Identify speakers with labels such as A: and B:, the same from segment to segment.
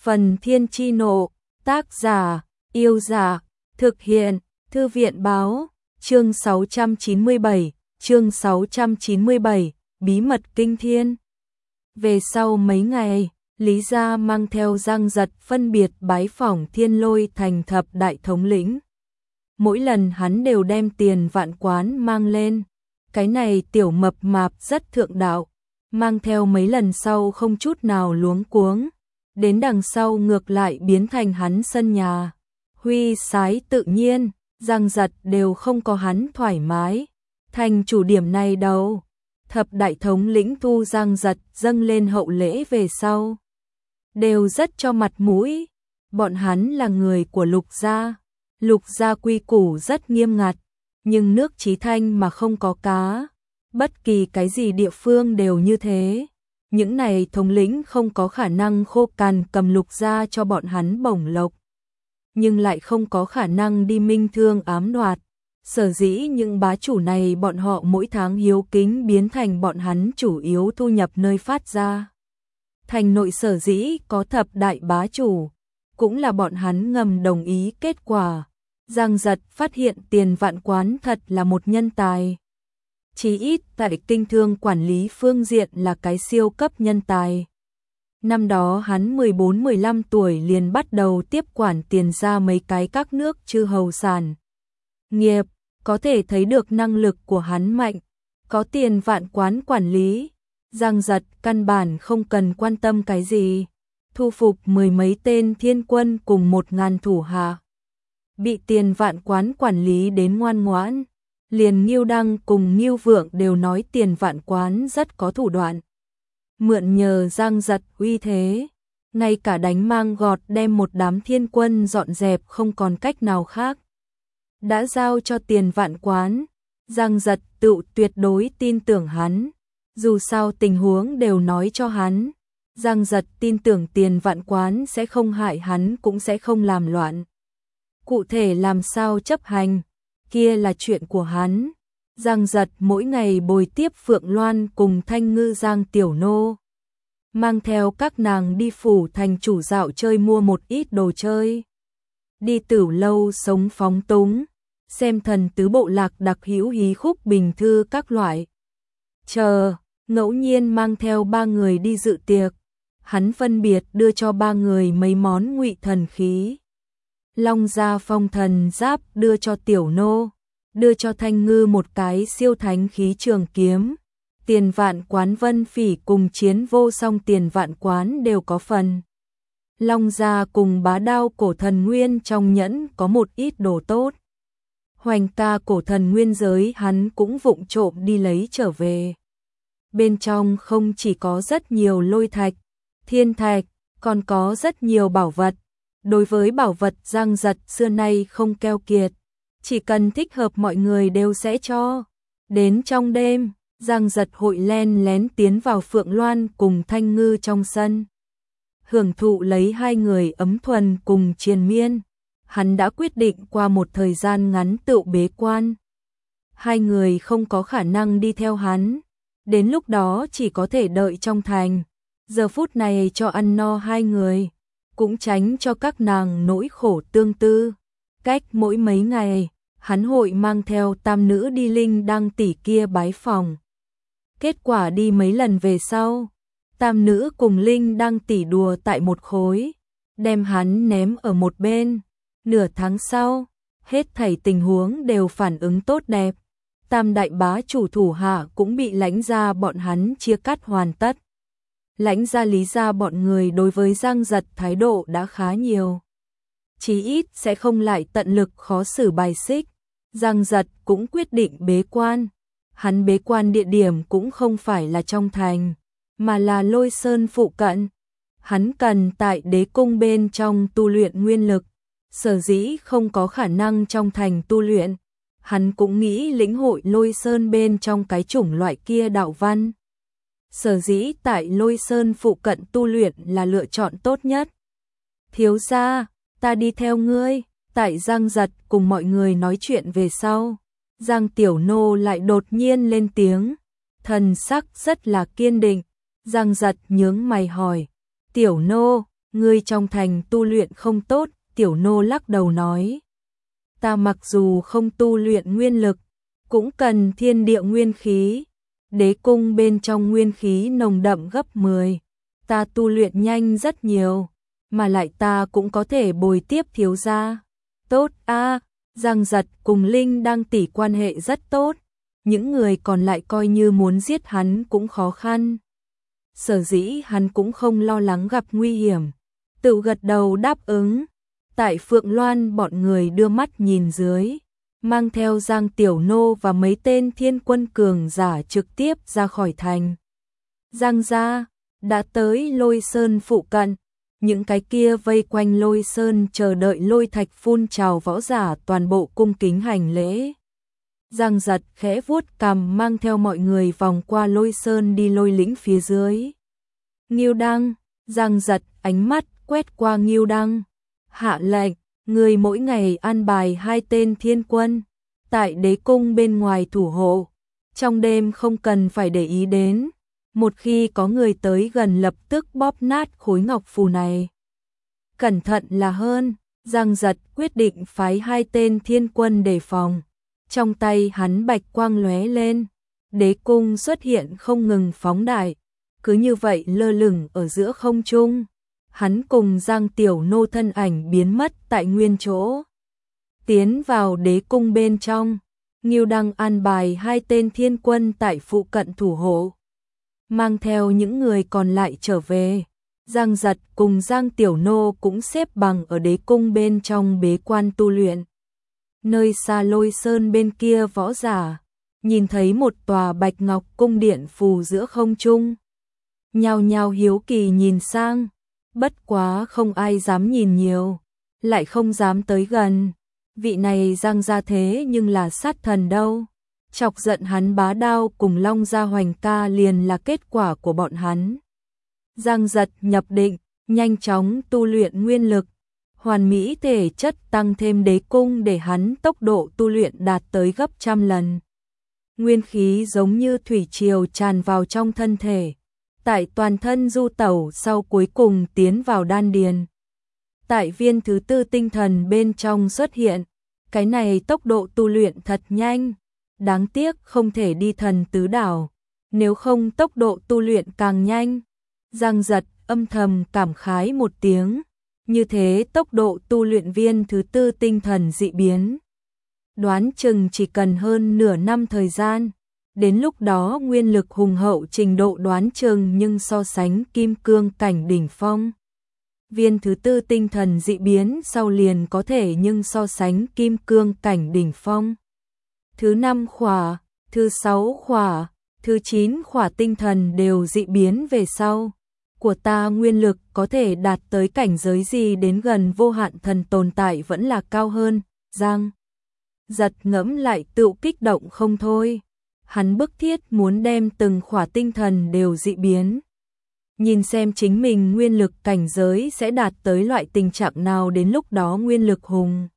A: Phần Thiên Chi Nộ, tác giả, Yêu Dạ, thực hiện, Thư viện Báo, chương 697, Bí mật kinh thiên. Về sau mấy ngày, Lý Gia mang theo Giang Giật phân biệt bái phỏng Thiên Lôi thành thập đại thống lĩnh. Mỗi lần hắn đều đem tiền vạn quán mang lên. Cái này tiểu mập mạp rất thượng đạo, mang theo mấy lần sau không chút nào luống cuống. Đến đằng sau ngược lại biến thành hắn sân nhà. Huy sái tự nhiên, Giang Giật đều không có hắn thoải mái. Thành chủ điểm này đâu. Thập đại thống lĩnh thu Giang Giật dâng lên hậu lễ về sau. Đều rất cho mặt mũi. Bọn hắn là người của Lục Gia. Lục Gia quy củ rất nghiêm ngặt. Nhưng nước Chí Thanh mà không có cá. Bất kỳ cái gì địa phương đều như thế. Những này thống lĩnh không có khả năng khô cằn cầm Lục Gia cho bọn hắn bổng lộc. Nhưng lại không có khả năng đi minh thương ám đoạt. Sở dĩ những bá chủ này bọn họ mỗi tháng hiếu kính biến thành bọn hắn chủ yếu thu nhập nơi phát ra. Thành nội sở dĩ có thập đại bá chủ, cũng là bọn hắn ngầm đồng ý kết quả. Giang Giật phát hiện Tiền Vạn Quán thật là một nhân tài. Chí ít tại kinh thương quản lý phương diện là cái siêu cấp nhân tài. Năm đó hắn 14-15 tuổi liền bắt đầu tiếp quản Tiền gia mấy cái các nước chư hầu sản nghiệp, có thể thấy được năng lực của hắn mạnh. Có Tiền Vạn Quán quản lý, Giang Giật căn bản không cần quan tâm cái gì. Thu phục mười mấy tên thiên quân cùng 1000 thủ hạ. Bị Tiền Vạn Quán quản lý đến ngoan ngoãn. Liền Ngưu Đăng cùng Ngưu Vượng đều nói Tiền Vạn Quán rất có thủ đoạn. Mượn nhờ Giang Giật uy thế, ngay cả đánh mang gọt đem một đám thiên quân dọn dẹp không còn cách nào khác. Đã giao cho Tiền Vạn Quán, Giang Giật tự tuyệt đối tin tưởng hắn. Dù sao tình huống đều nói cho hắn. Giang Giật tin tưởng Tiền Vạn Quán sẽ không hại hắn cũng sẽ không làm loạn. Cụ thể làm sao chấp hành, kia là chuyện của hắn. Giang Giật mỗi ngày bồi tiếp Phượng Loan cùng Thanh Ngư Giang Tiểu Nô. Mang theo các nàng đi phủ thành chủ dạo chơi mua một ít đồ chơi. Đi Tửu Lâu sống phóng túng. Xem thần tứ bộ lạc đặc hữu hí khúc bình thư các loại. Ngẫu nhiên mang theo 3 người đi dự tiệc. Hắn phân biệt đưa cho 3 người mấy món ngụy thần khí. Long Gia Phong Thần Giáp đưa cho Tiểu Nô, đưa cho Thanh Ngư một cái siêu thánh khí trường kiếm. Tiền Vạn Quán Vân Phỉ cùng Chiến Vô Song Tiền Vạn Quán đều có phần. Long Gia cùng Bá Đao Cổ Thần Nguyên trong nhẫn có một ít đồ tốt. Hoành Ca Cổ Thần Nguyên giới hắn cũng vụng trộm đi lấy trở về. Bên trong không chỉ có rất nhiều lôi thạch, thiên thạch, còn có rất nhiều bảo vật. Đối với bảo vật Giang Giật xưa nay không keo kiệt, chỉ cần thích hợp mọi người đều sẽ cho. Đến trong đêm, Giang Giật hội len lén tiến vào Phượng Loan cùng Thanh Ngư trong sân. Hưởng thụ lấy 2 người ấm thuần cùng triền miên. Hắn đã quyết định qua một thời gian ngắn tự bế quan. 2 người không có khả năng đi theo hắn. Đến lúc đó chỉ có thể đợi trong thành. Giờ phút này cho ăn no 2 người. Cũng tránh cho các nàng nỗi khổ tương tư. Cách mỗi mấy ngày, hắn hội mang theo tam nữ đi Linh Đăng tỷ kia bái phòng. Kết quả đi mấy lần về sau, tam nữ cùng Linh Đăng tỷ đùa tại một khối, đem hắn ném ở một bên. Nửa tháng sau, hết thảy tình huống đều phản ứng tốt đẹp. Tam đại bá chủ thủ hạ cũng bị Lãnh gia bọn hắn chia cắt hoàn tất. Lãnh gia Lý gia bọn người đối với Giang Giật thái độ đã khá nhiều. Chí ít sẽ không lại tận lực khó xử bài xích. Giang Giật cũng quyết định bế quan. Hắn bế quan địa điểm cũng không phải là trong thành, mà là Lôi Sơn phụ cận. Hắn cần tại đế cung bên trong tu luyện nguyên lực. Sở dĩ không có khả năng trong thành tu luyện. Hắn cũng nghĩ lĩnh hội Lôi Sơn bên trong cái chủng loại kia đạo văn. Sở dĩ tại Lôi Sơn phụ cận tu luyện là lựa chọn tốt nhất. Thiếu gia, ta đi theo ngươi. Tại Giang Giật cùng mọi người nói chuyện về sau, Giang Tiểu Nô lại đột nhiên lên tiếng. Thần sắc rất là kiên định. Giang Giật nhướng mày hỏi, Tiểu Nô, ngươi trong thành tu luyện không tốt, tiểu nô lắc đầu nói. Ta mặc dù không tu luyện nguyên lực, cũng cần thiên địa nguyên khí, đế cung bên trong nguyên khí nồng đậm gấp 10, ta tu luyện nhanh rất nhiều, mà lại ta cũng có thể bồi tiếp thiếu gia. Tốt a, Giang Giật cùng Linh Đăng tỷ quan hệ rất tốt, những người còn lại coi như muốn giết hắn cũng khó khăn. Sở dĩ hắn cũng không lo lắng gặp nguy hiểm, tự gật đầu đáp ứng. Tại Phượng Loan bọn người đưa mắt nhìn dưới, mang theo Giang Tiểu Nô và mấy tên thiên quân cường giả trực tiếp ra khỏi thành. Giang gia đã tới Lôi Sơn phụ cận, những cái kia vây quanh Lôi Sơn chờ đợi lôi thạch phun trào võ giả toàn bộ cung kính hành lễ. Giang Giật khẽ vuốt cằm mang theo mọi người vòng qua Lôi Sơn đi Lôi lĩnh phía dưới. Ngưu Đăng, Giang Giật ánh mắt quét qua Ngưu Đăng, hạ lệnh, người mỗi ngày an bài 2 tên thiên quân, tại đế cung bên ngoài thủ hộ, trong đêm không cần phải để ý đến, một khi có người tới gần lập tức bóp nát khối ngọc phù này. Cẩn thận là hơn, Giang Giật quyết định phái 2 tên thiên quân đề phòng. Trong tay hắn bạch quang lóe lên, đế cung xuất hiện không ngừng phóng đại, cứ như vậy lơ lửng ở giữa không trung. Hắn cùng Giang Tiểu Nô thân ảnh biến mất tại nguyên chỗ. Tiến vào đế cung bên trong, Ngưu Đăng an bài 2 tên thiên quân tại phụ cận thủ hộ, mang theo những người còn lại trở về. Giang Giật cùng Giang Tiểu Nô cũng xếp bằng ở đế cung bên trong bế quan tu luyện. Nơi xa Lôi Sơn bên kia võ giả, nhìn thấy một tòa bạch ngọc cung điện phù giữa không trung. Nhao nhao hiếu kỳ nhìn sang, bất quá không ai dám nhìn nhiều, lại không dám tới gần. Vị này Giang gia thế nhưng là sát thần đâu. Chọc giận hắn bá đao cùng Long gia Hoành ca liền là kết quả của bọn hắn. Giang Giật nhập định, nhanh chóng tu luyện nguyên lực, hoàn mỹ thể chất tăng thêm đế cung để hắn tốc độ tu luyện đạt tới gấp 100 lần. Nguyên khí giống như thủy triều tràn vào trong thân thể, tại toàn thân du tẩu sau cuối cùng tiến vào đan điền. Tại viên thứ 4 tinh thần bên trong xuất hiện, cái này tốc độ tu luyện thật nhanh, đáng tiếc không thể đi thần tứ đảo, nếu không tốc độ tu luyện càng nhanh. Giang Giật âm thầm cảm khái một tiếng, như thế tốc độ tu luyện viên thứ 4 tinh thần dị biến, đoán chừng chỉ cần hơn nửa năm thời gian, đến lúc đó nguyên lực hùng hậu trình độ đoán chừng nhưng so sánh kim cương cảnh đỉnh phong. Viên thứ 4 tinh thần dị biến sau liền có thể nhưng so sánh kim cương cảnh đỉnh phong. Thứ 5 khỏa, thứ 6 khỏa, thứ 9 khỏa tinh thần đều dị biến về sau. Của ta nguyên lực có thể đạt tới cảnh giới gì đến gần vô hạn thần tồn tại vẫn là cao hơn. Giang Giật ngẫm lại tự kích động không thôi. Hắn bức thiết muốn đem từng khỏa tinh thần đều dị biến. Nhìn xem chính mình nguyên lực cảnh giới sẽ đạt tới loại tình trạng nào đến lúc đó nguyên lực hùng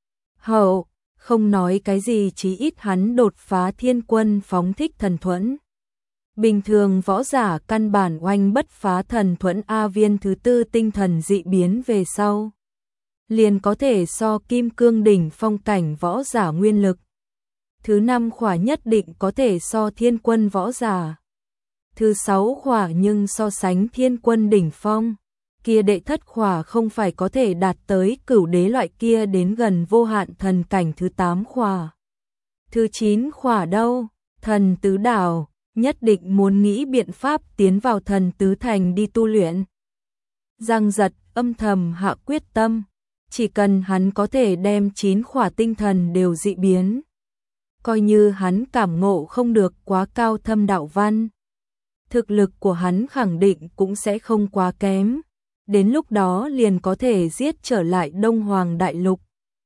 A: hậu, không nói cái gì chí ít hắn đột phá thiên quân phóng thích thần thuẫn. Bình thường võ giả căn bản oanh bất phá thần thuẫn A. Viên thứ 4 tinh thần dị biến về sau, liền có thể so kim cương đỉnh phong cảnh võ giả nguyên lực. Thứ 5 khỏa nhất định có thể so thiên quân võ giả. Thứ 6 khỏa nhưng so sánh thiên quân đỉnh phong, kia đệ thất khỏa không phải có thể đạt tới cửu đế loại kia đến gần vô hạn thần cảnh. Thứ 8 khỏa. Thứ 9 khỏa đâu? Thần tứ đảo, nhất định muốn nghĩ biện pháp tiến vào thần tứ thành đi tu luyện. Giang Giật âm thầm hạ quyết tâm, chỉ cần hắn có thể đem 9 khỏa tinh thần đều dị biến, coi như hắn cảm ngộ không được quá cao thâm đạo văn, thực lực của hắn khẳng định cũng sẽ không quá kém, đến lúc đó liền có thể giết trở lại Đông Hoàng Đại Lục.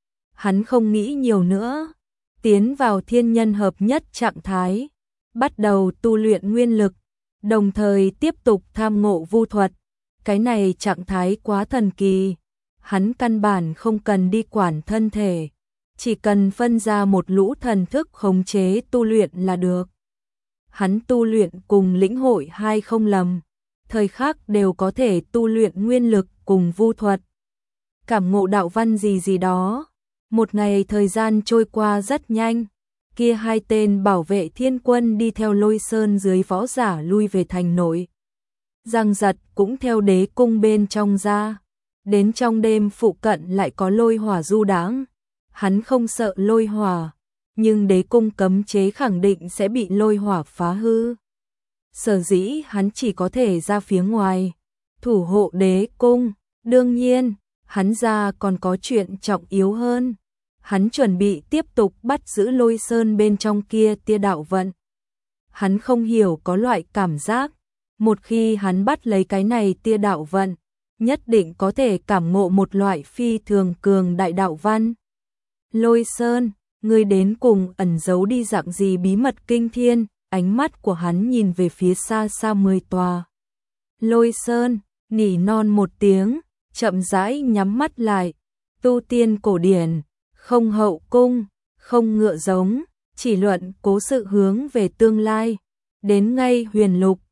A: Hắn không nghĩ nhiều nữa, tiến vào thiên nhân hợp nhất trạng thái, bắt đầu tu luyện nguyên lực, đồng thời tiếp tục tham ngộ vu thuật. Cái này trạng thái quá thần kỳ, hắn căn bản không cần đi quản thân thể, chỉ cần phân ra một lũ thần thức khống chế tu luyện là được. Hắn tu luyện cùng lĩnh hội hai không lầm, thời khắc đều có thể tu luyện nguyên lực cùng vu thuật. Cảm ngộ đạo văn gì đó. Một ngày thời gian trôi qua rất nhanh, kia hai tên bảo vệ thiên quân đi theo Lôi Sơn dưới võ giả lui về thành nội. Giang Giật cũng theo đế cung bên trong ra, đến trong đêm phụ cận lại có lôi hỏa du đãng. Hắn không sợ lôi hỏa, nhưng đế cung cấm chế khẳng định sẽ bị lôi hỏa phá hư. Sở dĩ hắn chỉ có thể ra phía ngoài, thủ hộ đế cung. Đương nhiên, hắn ra còn có chuyện trọng yếu hơn. Hắn chuẩn bị tiếp tục bắt giữ Lôi Sơn bên trong kia tia đạo vận. Hắn không hiểu có loại cảm giác, một khi hắn bắt lấy cái này tia đạo vận, nhất định có thể cảm ngộ một loại phi thường cường đại đạo văn. Lôi Sơn, ngươi đến cùng ẩn giấu đi dạng gì bí mật kinh thiên? Ánh mắt của hắn nhìn về phía xa xa 10 tòa. Lôi Sơn, nỉ non một tiếng, chậm rãi nhắm mắt lại. Tu tiên cổ điển, không hậu cung, không ngựa giống, chỉ luận cố sự hướng về tương lai. Đến ngay huyền lục,